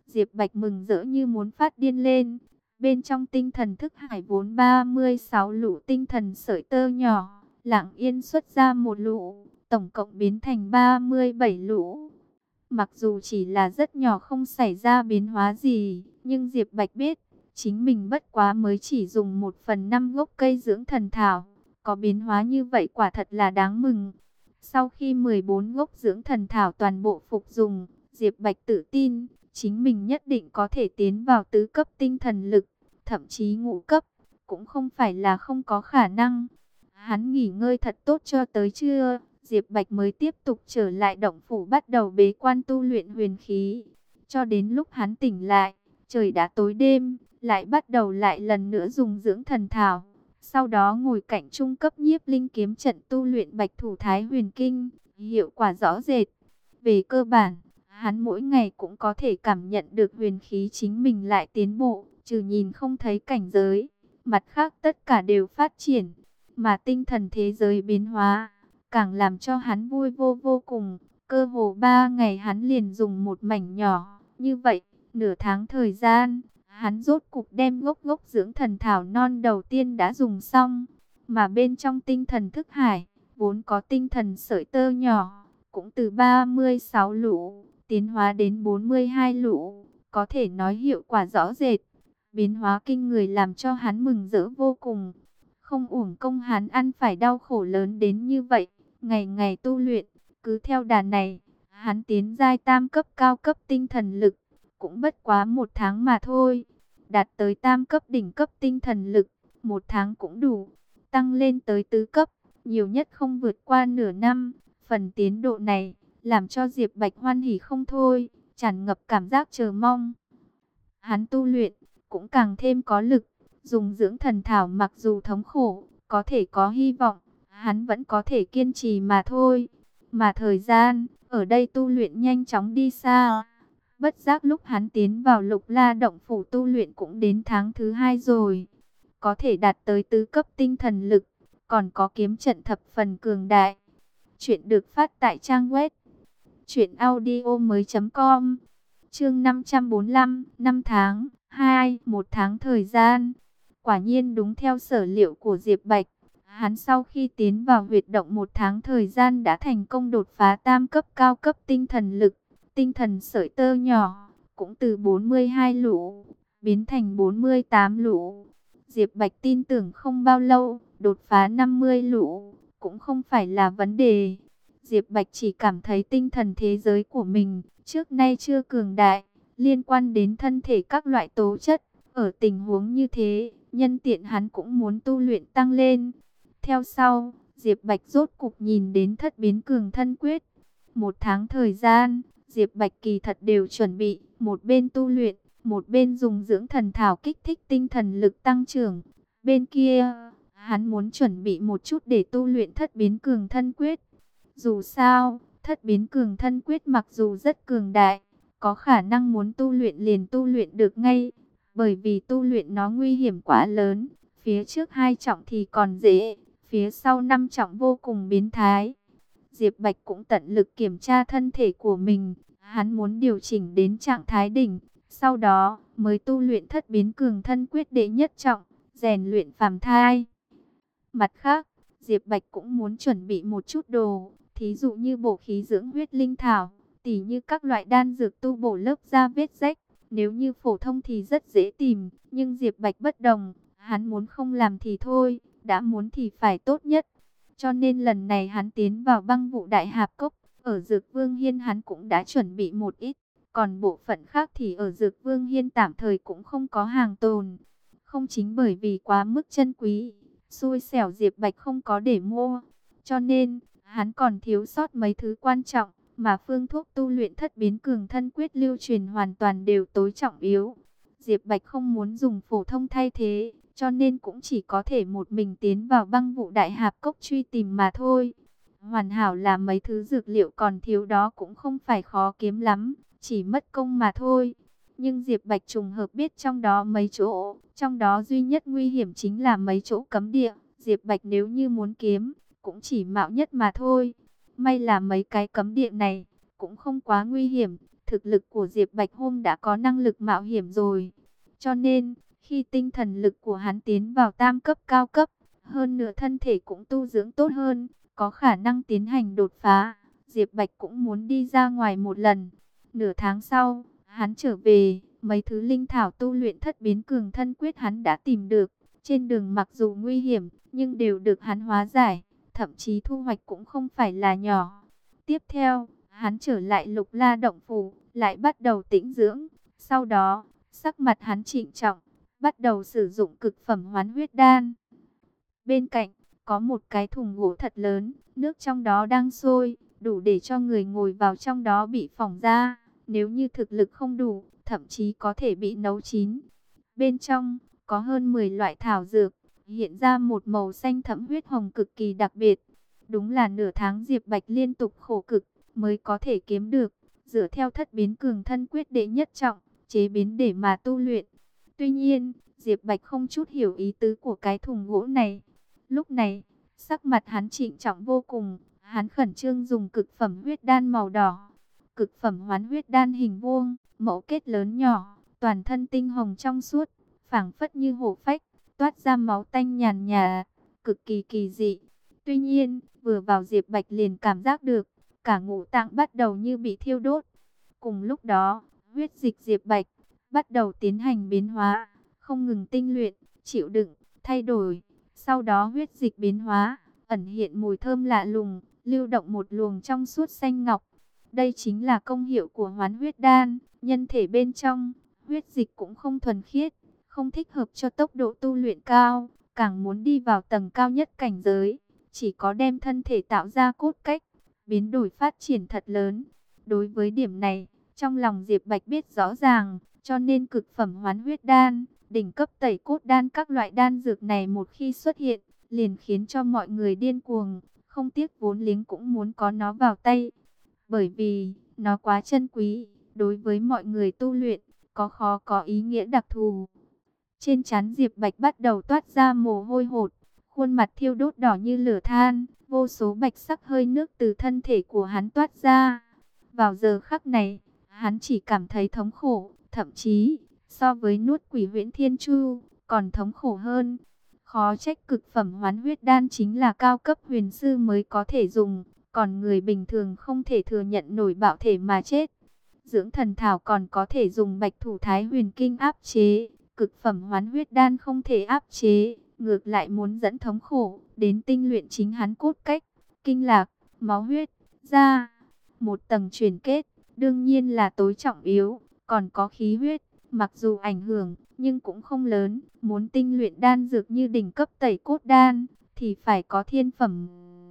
Diệp Bạch mừng rỡ như muốn phát điên lên. Bên trong tinh thần thức hải vốn 36 lũ tinh thần sợi tơ nhỏ, lặng yên xuất ra một lũ, tổng cộng biến thành 37 lũ. Mặc dù chỉ là rất nhỏ không xảy ra biến hóa gì, nhưng Diệp Bạch biết, chính mình bất quá mới chỉ dùng 1/5 gốc cây dưỡng thần thảo. Có biến hóa như vậy quả thật là đáng mừng. Sau khi 14 gốc dưỡng thần thảo toàn bộ phục dùng, Diệp Bạch tự tin, chính mình nhất định có thể tiến vào tứ cấp tinh thần lực, thậm chí ngũ cấp, cũng không phải là không có khả năng. Hắn nghỉ ngơi thật tốt cho tới trưa, Diệp Bạch mới tiếp tục trở lại động phủ bắt đầu bế quan tu luyện huyền khí. Cho đến lúc hắn tỉnh lại, trời đã tối đêm, lại bắt đầu lại lần nữa dùng dưỡng thần thảo. Sau đó ngồi cạnh trung cấp nhiếp linh kiếm trận tu luyện Bạch Thủ Thái Huyền Kinh, hiệu quả rõ rệt. Về cơ bản, hắn mỗi ngày cũng có thể cảm nhận được huyền khí chính mình lại tiến bộ, trừ nhìn không thấy cảnh giới, mặt khác tất cả đều phát triển, mà tinh thần thế giới biến hóa, càng làm cho hắn vui vô cùng. Cơ hồ 3 ngày hắn liền dùng một mảnh nhỏ, như vậy, nửa tháng thời gian, hắn rốt cục đem gốc dưỡng thần thảo non đầu tiên đã dùng xong, mà bên trong tinh thần thức hải, vốn có tinh thần sợi tơ nhỏ, cũng từ 36 lũ, tiến hóa đến 42 lũ, có thể nói hiệu quả rõ rệt. Biến hóa kinh người làm cho hắn mừng rỡ vô cùng. Không uổng công hắn ăn phải đau khổ lớn đến như vậy, ngày ngày tu luyện, cứ theo đà này, hắn tiến giai tam cấp cao cấp tinh thần lực, cũng bất quá 1 tháng mà thôi. Đạt tới tam cấp đỉnh cấp tinh thần lực, 1 tháng cũng đủ. Tăng lên tới tứ cấp, nhiều nhất không vượt qua nửa năm. Phần tiến độ này, làm cho Diệp Bạch hoan hỉ không thôi, tràn ngập cảm giác chờ mong. Hắn tu luyện, cũng càng thêm có lực. Dùng dưỡng thần thảo mặc dù thống khổ, có thể có hy vọng, hắn vẫn có thể kiên trì mà thôi. Mà thời gian, ở đây tu luyện nhanh chóng đi xa. Bất giác lúc hắn tiến vào Lục La động phủ tu luyện cũng đến tháng thứ 2 rồi. Có thể đạt tới tứ cấp tinh thần lực, còn có kiếm trận thập phần cường đại. Chuyện được phát tại trang web truyệnaudiomoi.com. Chương 545, 5 tháng, 1 tháng thời gian. Quả nhiên đúng theo sở liệu của Diệp Bạch, hắn sau khi tiến vào huyệt động 1 tháng thời gian đã thành công đột phá tam cấp cao cấp tinh thần lực. Tinh thần sợi tơ nhỏ, cũng từ 42 lũ, biến thành 48 lũ. Diệp Bạch tin tưởng không bao lâu, đột phá 50 lũ, cũng không phải là vấn đề. Diệp Bạch chỉ cảm thấy tinh thần thế giới của mình, trước nay chưa cường đại, liên quan đến thân thể các loại tố chất. Ở tình huống như thế, nhân tiện hắn cũng muốn tu luyện tăng lên. Theo sau, Diệp Bạch rốt cục nhìn đến thất biến cường thân quyết. 1 tháng thời gian, Diệp Bạch kỳ thật đều chuẩn bị, một bên tu luyện, một bên dùng dưỡng thần thảo kích thích tinh thần lực tăng trưởng. Bên kia, hắn muốn chuẩn bị một chút để tu luyện thất biến cường thân quyết. Dù sao, thất biến cường thân quyết mặc dù rất cường đại, có khả năng muốn tu luyện liền tu luyện được ngay, bởi vì tu luyện nó nguy hiểm quá lớn. Phía trước 2 trọng thì còn dễ, phía sau 5 trọng vô cùng biến thái. Diệp Bạch cũng tận lực kiểm tra thân thể của mình, hắn muốn điều chỉnh đến trạng thái đỉnh, sau đó mới tu luyện thất biến cường thân quyết đệ nhất trọng, rèn luyện phàm thai. Mặt khác, Diệp Bạch cũng muốn chuẩn bị một chút đồ, thí dụ như bổ khí dưỡng huyết linh thảo, tỉ như các loại đan dược tu bổ lớp da vết rách. Nếu như phổ thông thì rất dễ tìm, nhưng Diệp Bạch bất đồng, hắn muốn không làm thì thôi, đã muốn thì phải tốt nhất. Cho nên lần này hắn tiến vào Băng Vụ Đại Hạp Cốc, ở Dược Vương Hiên hắn cũng đã chuẩn bị một ít, còn bộ phận khác thì ở Dược Vương Hiên tạm thời cũng không có hàng tồn. Không chính bởi vì quá mức chân quý, xui xẻo Diệp Bạch không có để mua, cho nên hắn còn thiếu sót mấy thứ quan trọng, mà phương thuốc tu luyện thất biến cường thân quyết lưu truyền hoàn toàn đều tối trọng yếu. Diệp Bạch không muốn dùng phổ thông thay thế, cho nên cũng chỉ có thể một mình tiến vào Băng Vụ Đại Hạp Cốc truy tìm mà thôi. Hoàn hảo là mấy thứ dược liệu còn thiếu đó cũng không phải khó kiếm lắm, chỉ mất công mà thôi. Nhưng Diệp Bạch trùng hợp biết trong đó mấy chỗ, trong đó duy nhất nguy hiểm chính là mấy chỗ cấm địa. Diệp Bạch nếu như muốn kiếm, cũng chỉ mạo nhất mà thôi. May là mấy cái cấm địa này cũng không quá nguy hiểm, Thực lực của Diệp Bạch hôm đã có năng lực mạo hiểm rồi. Cho nên, khi tinh thần lực của hắn tiến vào tam cấp cao cấp, hơn nữa thân thể cũng tu dưỡng tốt hơn, có khả năng tiến hành đột phá. Diệp Bạch cũng muốn đi ra ngoài một lần. Nửa tháng sau, hắn trở về, mấy thứ linh thảo tu luyện thất biến cường thân quyết hắn đã tìm được. Trên đường mặc dù nguy hiểm, nhưng đều được hắn hóa giải, thậm chí thu hoạch cũng không phải là nhỏ. Tiếp theo, hắn trở lại Lục La động phủ, lại bắt đầu tĩnh dưỡng. Sau đó, sắc mặt hắn trịnh trọng, bắt đầu sử dụng cực phẩm hoán huyết đan. Bên cạnh, có một cái thùng gỗ thật lớn, nước trong đó đang sôi, đủ để cho người ngồi vào trong đó bị phỏng ra. Nếu như thực lực không đủ, thậm chí có thể bị nấu chín. Bên trong, có hơn 10 loại thảo dược, hiện ra một màu xanh thẫm huyết hồng cực kỳ đặc biệt. Đúng là nửa tháng Diệp Bạch liên tục khổ cực, mới có thể kiếm được, dựa theo thất biến cường thân quyết đệ nhất trọng, chế biến để mà tu luyện. Tuy nhiên, Diệp Bạch không chút hiểu ý tứ của cái thùng gỗ này. Lúc này, sắc mặt hắn trịnh trọng vô cùng, hắn khẩn trương dùng cực phẩm huyết đan màu đỏ. Cực phẩm hoán huyết đan hình vuông, mẫu kết lớn nhỏ, toàn thân tinh hồng trong suốt, phảng phất như hổ phách, toát ra máu tanh nhàn nhạt, cực kỳ kỳ dị. Tuy nhiên, vừa vào Diệp Bạch liền cảm giác được, cả ngũ tạng bắt đầu như bị thiêu đốt. Cùng lúc đó, huyết dịch Diệp Bạch bắt đầu tiến hành biến hóa, không ngừng tinh luyện, chịu đựng, thay đổi. Sau đó huyết dịch biến hóa, ẩn hiện mùi thơm lạ lùng, lưu động một luồng trong suốt xanh ngọc. Đây chính là công hiệu của hoán huyết đan. Nhân thể bên trong, huyết dịch cũng không thuần khiết, không thích hợp cho tốc độ tu luyện cao, càng muốn đi vào tầng cao nhất cảnh giới. Chỉ có đem thân thể tạo ra cốt cách, biến đổi phát triển thật lớn. Đối với điểm này, trong lòng Diệp Bạch biết rõ ràng, cho nên cực phẩm hoán huyết đan, đỉnh cấp tẩy cốt đan các loại đan dược này một khi xuất hiện, liền khiến cho mọi người điên cuồng, không tiếc vốn liếng cũng muốn có nó vào tay. Bởi vì, nó quá chân quý, đối với mọi người tu luyện, có ý nghĩa đặc thù. Trên trán Diệp Bạch bắt đầu toát ra mồ hôi hột, khuôn mặt thiêu đốt đỏ như lửa than, vô số bạch sắc hơi nước từ thân thể của hắn toát ra. Vào giờ khắc này, hắn chỉ cảm thấy thống khổ, thậm chí, so với nuốt quỷ huyễn thiên chu, còn thống khổ hơn. Khó trách cực phẩm hoán huyết đan chính là cao cấp huyền sư mới có thể dùng, còn người bình thường không thể thừa nhận nổi bạo thể mà chết. Dưỡng thần thảo còn có thể dùng bạch thủ thái huyền kinh áp chế, cực phẩm hoán huyết đan không thể áp chế, ngược lại muốn dẫn thống khổ, đến tinh luyện chính hắn cốt cách, kinh lạc, máu huyết, da. Một tầng truyền kết, đương nhiên là tối trọng yếu, còn có khí huyết, mặc dù ảnh hưởng, nhưng cũng không lớn. Muốn tinh luyện đan dược như đỉnh cấp tẩy cốt đan, thì phải có thiên phẩm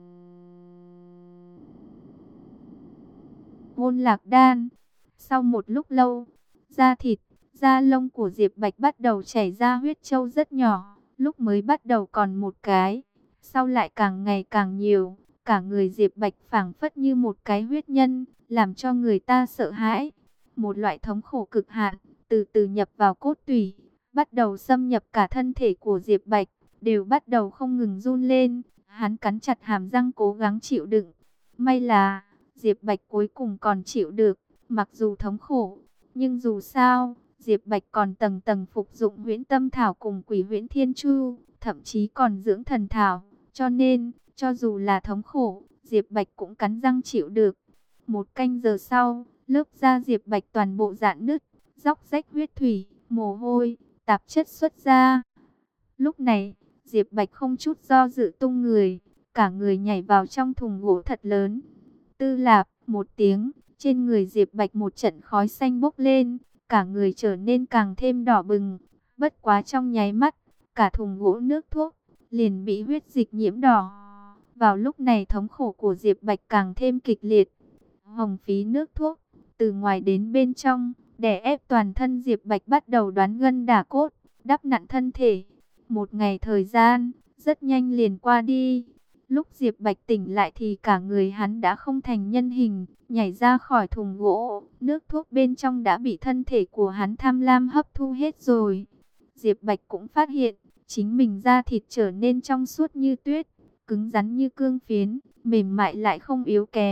Ngôn Lạc đan. Sau một lúc lâu, da thịt, da lông của Diệp Bạch bắt đầu chảy ra huyết châu rất nhỏ. Lúc mới bắt đầu còn một cái, sau lại càng ngày càng nhiều. Cả người Diệp Bạch phảng phất như một cái huyết nhân, làm cho người ta sợ hãi. Một loại thống khổ cực hạn, từ từ nhập vào cốt tủy, bắt đầu xâm nhập cả thân thể của Diệp Bạch, đều bắt đầu không ngừng run lên. Hắn cắn chặt hàm răng cố gắng chịu đựng. May là, Diệp Bạch cuối cùng còn chịu được, mặc dù thống khổ, nhưng dù sao, Diệp Bạch còn tầng tầng phục dụng huyễn tâm thảo cùng quỷ huyễn thiên chu, thậm chí còn dưỡng thần thảo, cho nên, cho dù là thống khổ, Diệp Bạch cũng cắn răng chịu được. Một canh giờ sau, lớp da Diệp Bạch toàn bộ rạn nứt, róc rách huyết thủy, mồ hôi, tạp chất xuất ra. Lúc này, Diệp Bạch không chút do dự tung người, cả người nhảy vào trong thùng gỗ thật lớn. Tư lạp, một tiếng, trên người Diệp Bạch một trận khói xanh bốc lên, cả người trở nên càng thêm đỏ bừng. Bất quá trong nháy mắt, cả thùng gỗ nước thuốc liền bị huyết dịch nhiễm đỏ. Vào lúc này thống khổ của Diệp Bạch càng thêm kịch liệt. Hồng phí nước thuốc, từ ngoài đến bên trong, đè ép toàn thân Diệp Bạch bắt đầu đoán gân đả cốt, đắp nặn thân thể. Một ngày thời gian, rất nhanh liền qua đi. Lúc Diệp Bạch tỉnh lại thì cả người hắn đã không thành nhân hình, nhảy ra khỏi thùng gỗ. Nước thuốc bên trong đã bị thân thể của hắn tham lam hấp thu hết rồi. Diệp Bạch cũng phát hiện, chính mình da thịt trở nên trong suốt như tuyết, cứng rắn như cương phiến, mềm mại lại không yếu kém.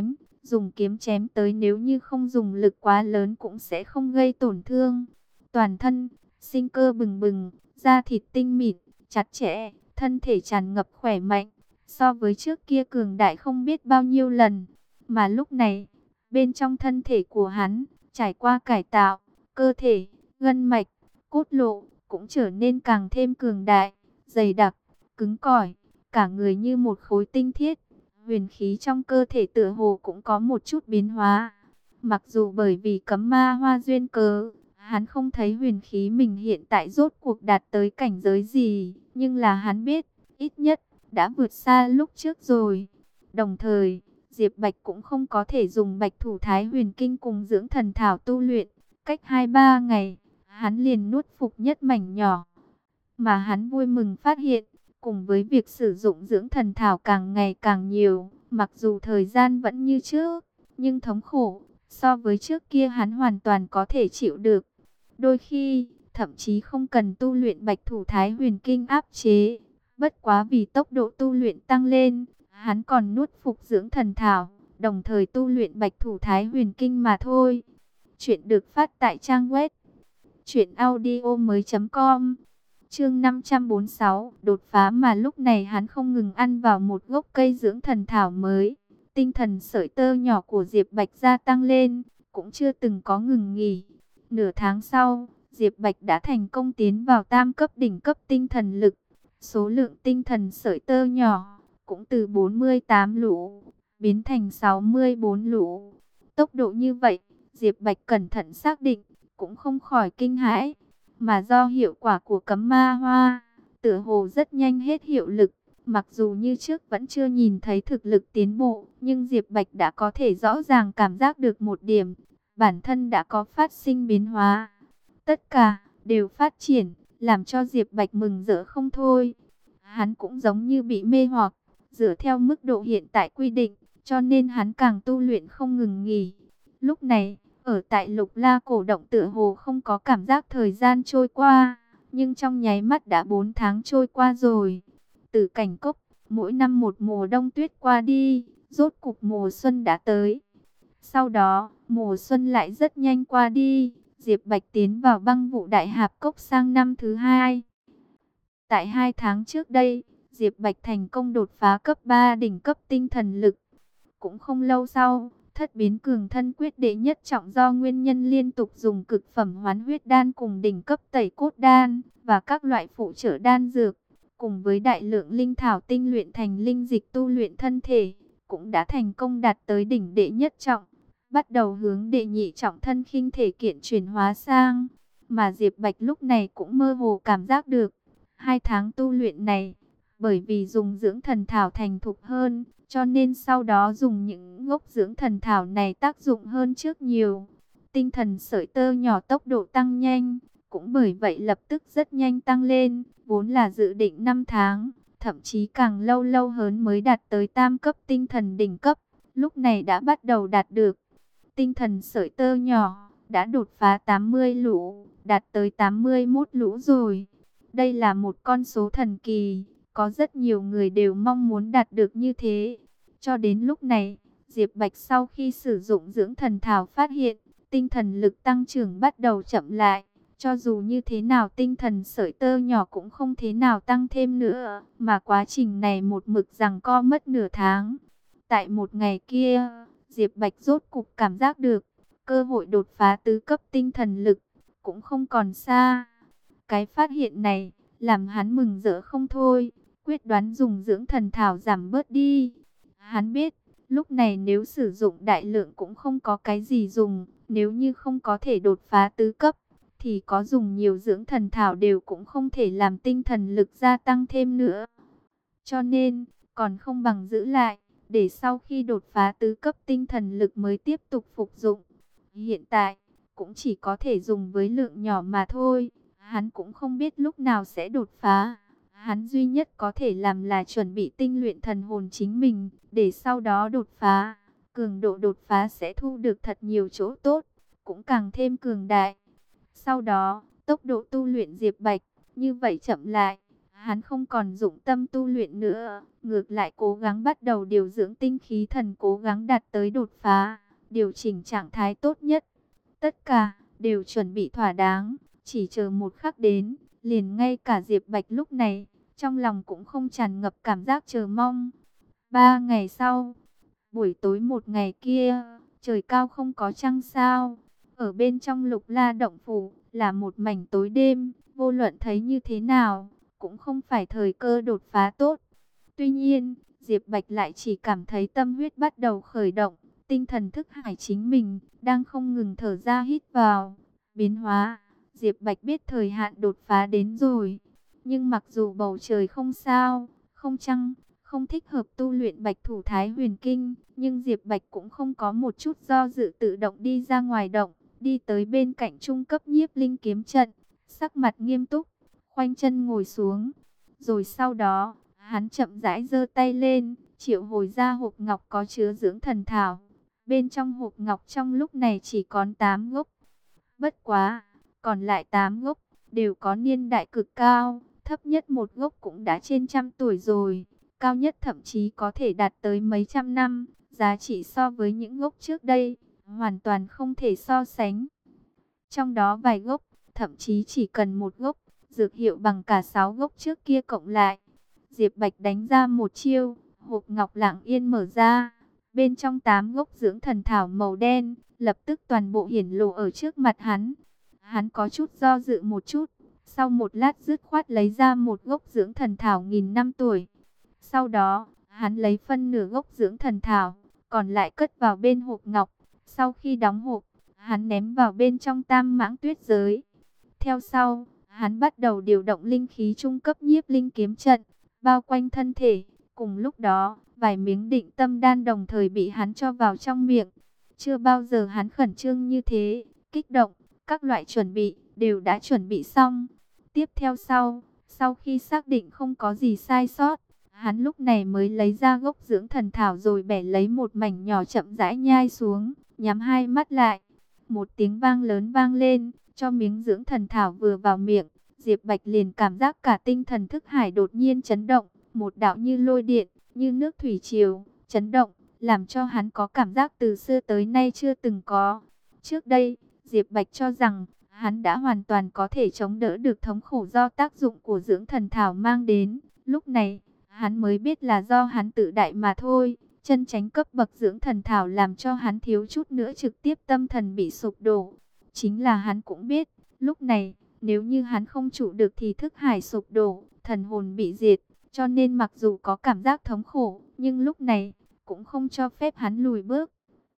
Dùng kiếm chém tới nếu như không dùng lực quá lớn cũng sẽ không gây tổn thương. Toàn thân, sinh cơ bừng bừng, da thịt tinh mịn, chặt chẽ, thân thể tràn ngập khỏe mạnh. So với trước kia cường đại không biết bao nhiêu lần. Mà lúc này, bên trong thân thể của hắn, trải qua cải tạo, cơ thể, gân mạch, cốt lộ, cũng trở nên càng thêm cường đại, dày đặc, cứng cỏi, cả người như một khối tinh thiết. Huyền khí trong cơ thể tựa hồ cũng có một chút biến hóa. Mặc dù bởi vì cấm ma hoa duyên cớ, hắn không thấy huyền khí mình hiện tại rốt cuộc đạt tới cảnh giới gì, nhưng là hắn biết, ít nhất, đã vượt xa lúc trước rồi. Đồng thời, Diệp Bạch cũng không có thể dùng Bạch Thủ Thái Huyền Kinh cùng dưỡng thần thảo tu luyện. Cách 2-3 ngày, hắn liền nuốt phục nhất mảnh nhỏ. Mà hắn vui mừng phát hiện, cùng với việc sử dụng dưỡng thần thảo càng ngày càng nhiều, mặc dù thời gian vẫn như trước, nhưng thống khổ, so với trước kia hắn hoàn toàn có thể chịu được. Đôi khi, thậm chí không cần tu luyện Bạch Thủ Thái Huyền Kinh áp chế. Bất quá vì tốc độ tu luyện tăng lên, hắn còn nuốt phục dưỡng thần thảo, đồng thời tu luyện Bạch Thủ Thái Huyền Kinh mà thôi. Chuyện được phát tại trang web truyệnaudiomoi.com. Chương 546, đột phá. Mà lúc này hắn không ngừng ăn vào một gốc cây dưỡng thần thảo mới. Tinh thần sợi tơ nhỏ của Diệp Bạch gia tăng lên, cũng chưa từng có ngừng nghỉ. Nửa tháng sau, Diệp Bạch đã thành công tiến vào tam cấp đỉnh cấp tinh thần lực. Số lượng tinh thần sợi tơ nhỏ cũng từ 48 lũ biến thành 64 lũ. Tốc độ như vậy, Diệp Bạch cẩn thận xác định, cũng không khỏi kinh hãi. Mà do hiệu quả của cấm ma hoa, tựa hồ rất nhanh hết hiệu lực. Mặc dù như trước vẫn chưa nhìn thấy thực lực tiến bộ, nhưng Diệp Bạch đã có thể rõ ràng cảm giác được một điểm, bản thân đã có phát sinh biến hóa. Tất cả đều phát triển, làm cho Diệp Bạch mừng rỡ không thôi. Hắn cũng giống như bị mê hoặc, dựa theo mức độ hiện tại quy định, cho nên hắn càng tu luyện không ngừng nghỉ. Lúc này, ở tại Lục La cổ động tựa hồ không có cảm giác thời gian trôi qua, nhưng trong nháy mắt đã 4 tháng trôi qua rồi. Từ Cảnh Cốc, mỗi năm một mùa đông tuyết qua đi, rốt cục mùa xuân đã tới. Sau đó, mùa xuân lại rất nhanh qua đi, Diệp Bạch tiến vào Băng Vụ Đại Hạp Cốc sang năm thứ 2. Tại 2 tháng trước đây, Diệp Bạch thành công đột phá cấp 3 đỉnh cấp tinh thần lực. Cũng không lâu sau, Thất Biến Cường Thân Quyết đệ nhất trọng do nguyên nhân liên tục dùng cực phẩm Hoán Huyết Đan cùng đỉnh cấp Tẩy Cốt Đan và các loại phụ trợ đan dược, cùng với đại lượng linh thảo tinh luyện thành linh dịch tu luyện thân thể, cũng đã thành công đạt tới đỉnh đệ nhất trọng, bắt đầu hướng đệ nhị trọng thân khinh thể kiện chuyển hóa sang. Mà Diệp Bạch lúc này cũng mơ hồ cảm giác được, 2 tháng tu luyện này, bởi vì dùng dưỡng thần thảo thành thục hơn, cho nên sau đó dùng những gốc dưỡng thần thảo này tác dụng hơn trước nhiều. Tinh thần sợi tơ nhỏ tốc độ tăng nhanh, cũng bởi vậy lập tức rất nhanh tăng lên, vốn là dự định 5 tháng, thậm chí càng lâu hơn mới đạt tới tam cấp tinh thần đỉnh cấp, lúc này đã bắt đầu đạt được. Tinh thần sợi tơ nhỏ đã đột phá 80 lũ, đạt tới 81 lũ rồi. Đây là một con số thần kỳ, có rất nhiều người đều mong muốn đạt được như thế. Cho đến lúc này, Diệp Bạch sau khi sử dụng dưỡng thần thảo phát hiện, tinh thần lực tăng trưởng bắt đầu chậm lại. Cho dù như thế nào tinh thần sợi tơ nhỏ cũng không thế nào tăng thêm nữa, mà quá trình này một mực giằng co mất nửa tháng. Tại một ngày kia, Diệp Bạch rốt cục cảm giác được, cơ hội đột phá tứ cấp tinh thần lực cũng không còn xa. Cái phát hiện này làm hắn mừng rỡ không thôi, quyết đoán dùng dưỡng thần thảo giảm bớt đi. Hắn biết, lúc này nếu sử dụng đại lượng cũng không có cái gì dùng, nếu như không có thể đột phá tứ cấp, thì có dùng nhiều dưỡng thần thảo đều cũng không thể làm tinh thần lực gia tăng thêm nữa. Cho nên, còn không bằng giữ lại, để sau khi đột phá tứ cấp tinh thần lực mới tiếp tục phục dụng. Hiện tại, cũng chỉ có thể dùng với lượng nhỏ mà thôi. Hắn cũng không biết lúc nào sẽ đột phá. Hắn duy nhất có thể làm là chuẩn bị tinh luyện thần hồn chính mình, để sau đó đột phá. Cường độ đột phá sẽ thu được thật nhiều chỗ tốt, cũng càng thêm cường đại. Sau đó, tốc độ tu luyện Diệp Bạch như vậy chậm lại. hắn không còn dụng tâm tu luyện nữa, ngược lại cố gắng bắt đầu điều dưỡng tinh khí thần, cố gắng đạt tới đột phá, điều chỉnh trạng thái tốt nhất. Tất cả đều chuẩn bị thỏa đáng, chỉ chờ một khắc đến, liền ngay cả Diệp Bạch lúc này, trong lòng cũng không tràn ngập cảm giác chờ mong. 3 ngày sau, buổi tối một ngày kia, trời cao không có trăng sao, ở bên trong Lục La động phủ là một mảnh tối đêm, vô luận thấy như thế nào, cũng không phải thời cơ đột phá tốt. Tuy nhiên, Diệp Bạch lại chỉ cảm thấy tâm huyết bắt đầu khởi động, tinh thần thức hải chính mình đang không ngừng thở ra hít vào, biến hóa. Diệp Bạch biết thời hạn đột phá đến rồi, nhưng mặc dù bầu trời không sao, không trăng, không thích hợp tu luyện Bạch Thủ Thái Huyền Kinh, nhưng Diệp Bạch cũng không có một chút do dự, tự động đi ra ngoài động, đi tới bên cạnh trung cấp nhiếp linh kiếm trận, sắc mặt nghiêm túc, khoanh chân ngồi xuống. Rồi sau đó, hắn chậm rãi giơ tay lên, triệu hồi ra hộp ngọc có chứa dưỡng thần thảo. Bên trong hộp ngọc trong lúc này chỉ còn 8 gốc. Bất quá, còn lại 8 gốc đều có niên đại cực cao, thấp nhất một gốc cũng đã trên 100 tuổi rồi, cao nhất thậm chí có thể đạt tới mấy trăm năm, giá trị so với những gốc trước đây hoàn toàn không thể so sánh. Trong đó vài gốc, thậm chí chỉ cần một gốc, dược hiệu bằng cả 6 gốc trước kia cộng lại. Diệp Bạch đánh ra một chiêu, hộp ngọc lặng yên mở ra. Bên trong 8 gốc dưỡng thần thảo màu đen, lập tức toàn bộ hiển lộ ở trước mặt hắn. Hắn có chút do dự một chút, sau một lát dứt khoát lấy ra một gốc dưỡng thần thảo 1000 năm tuổi. Sau đó, hắn lấy phân nửa gốc dưỡng thần thảo, còn lại cất vào bên hộp ngọc. Sau khi đóng hộp, hắn ném vào bên trong Tam Mãng Tuyết Giới. Theo sau, hắn bắt đầu điều động linh khí trung cấp nhiếp linh kiếm trận, bao quanh thân thể. Cùng lúc đó, vài miếng định tâm đan đồng thời bị hắn cho vào trong miệng. Chưa bao giờ hắn khẩn trương như thế, kích động, các loại chuẩn bị đều đã chuẩn bị xong. Tiếp theo sau khi xác định không có gì sai sót, hắn lúc này mới lấy ra gốc dưỡng thần thảo rồi bẻ lấy một mảnh nhỏ chậm rãi nhai xuống, nhắm hai mắt lại. Một tiếng vang lớn vang lên, cho miếng dưỡng thần thảo vừa vào miệng, Diệp Bạch liền cảm giác cả tinh thần thức hải đột nhiên chấn động, một đạo như lôi điện, như nước thủy triều, chấn động, làm cho hắn có cảm giác từ xưa tới nay chưa từng có. Trước đây, Diệp Bạch cho rằng hắn đã hoàn toàn có thể chống đỡ được thống khổ do tác dụng của dưỡng thần thảo mang đến. Lúc này, hắn mới biết là do hắn tự đại mà thôi. Chân chánh cấp bậc dưỡng thần thảo làm cho hắn thiếu chút nữa trực tiếp tâm thần bị sụp đổ. Chính là hắn cũng biết, lúc này, nếu như hắn không trụ được thì thức hải sụp đổ, thần hồn bị diệt. Cho nên mặc dù có cảm giác thống khổ, nhưng lúc này, cũng không cho phép hắn lùi bước.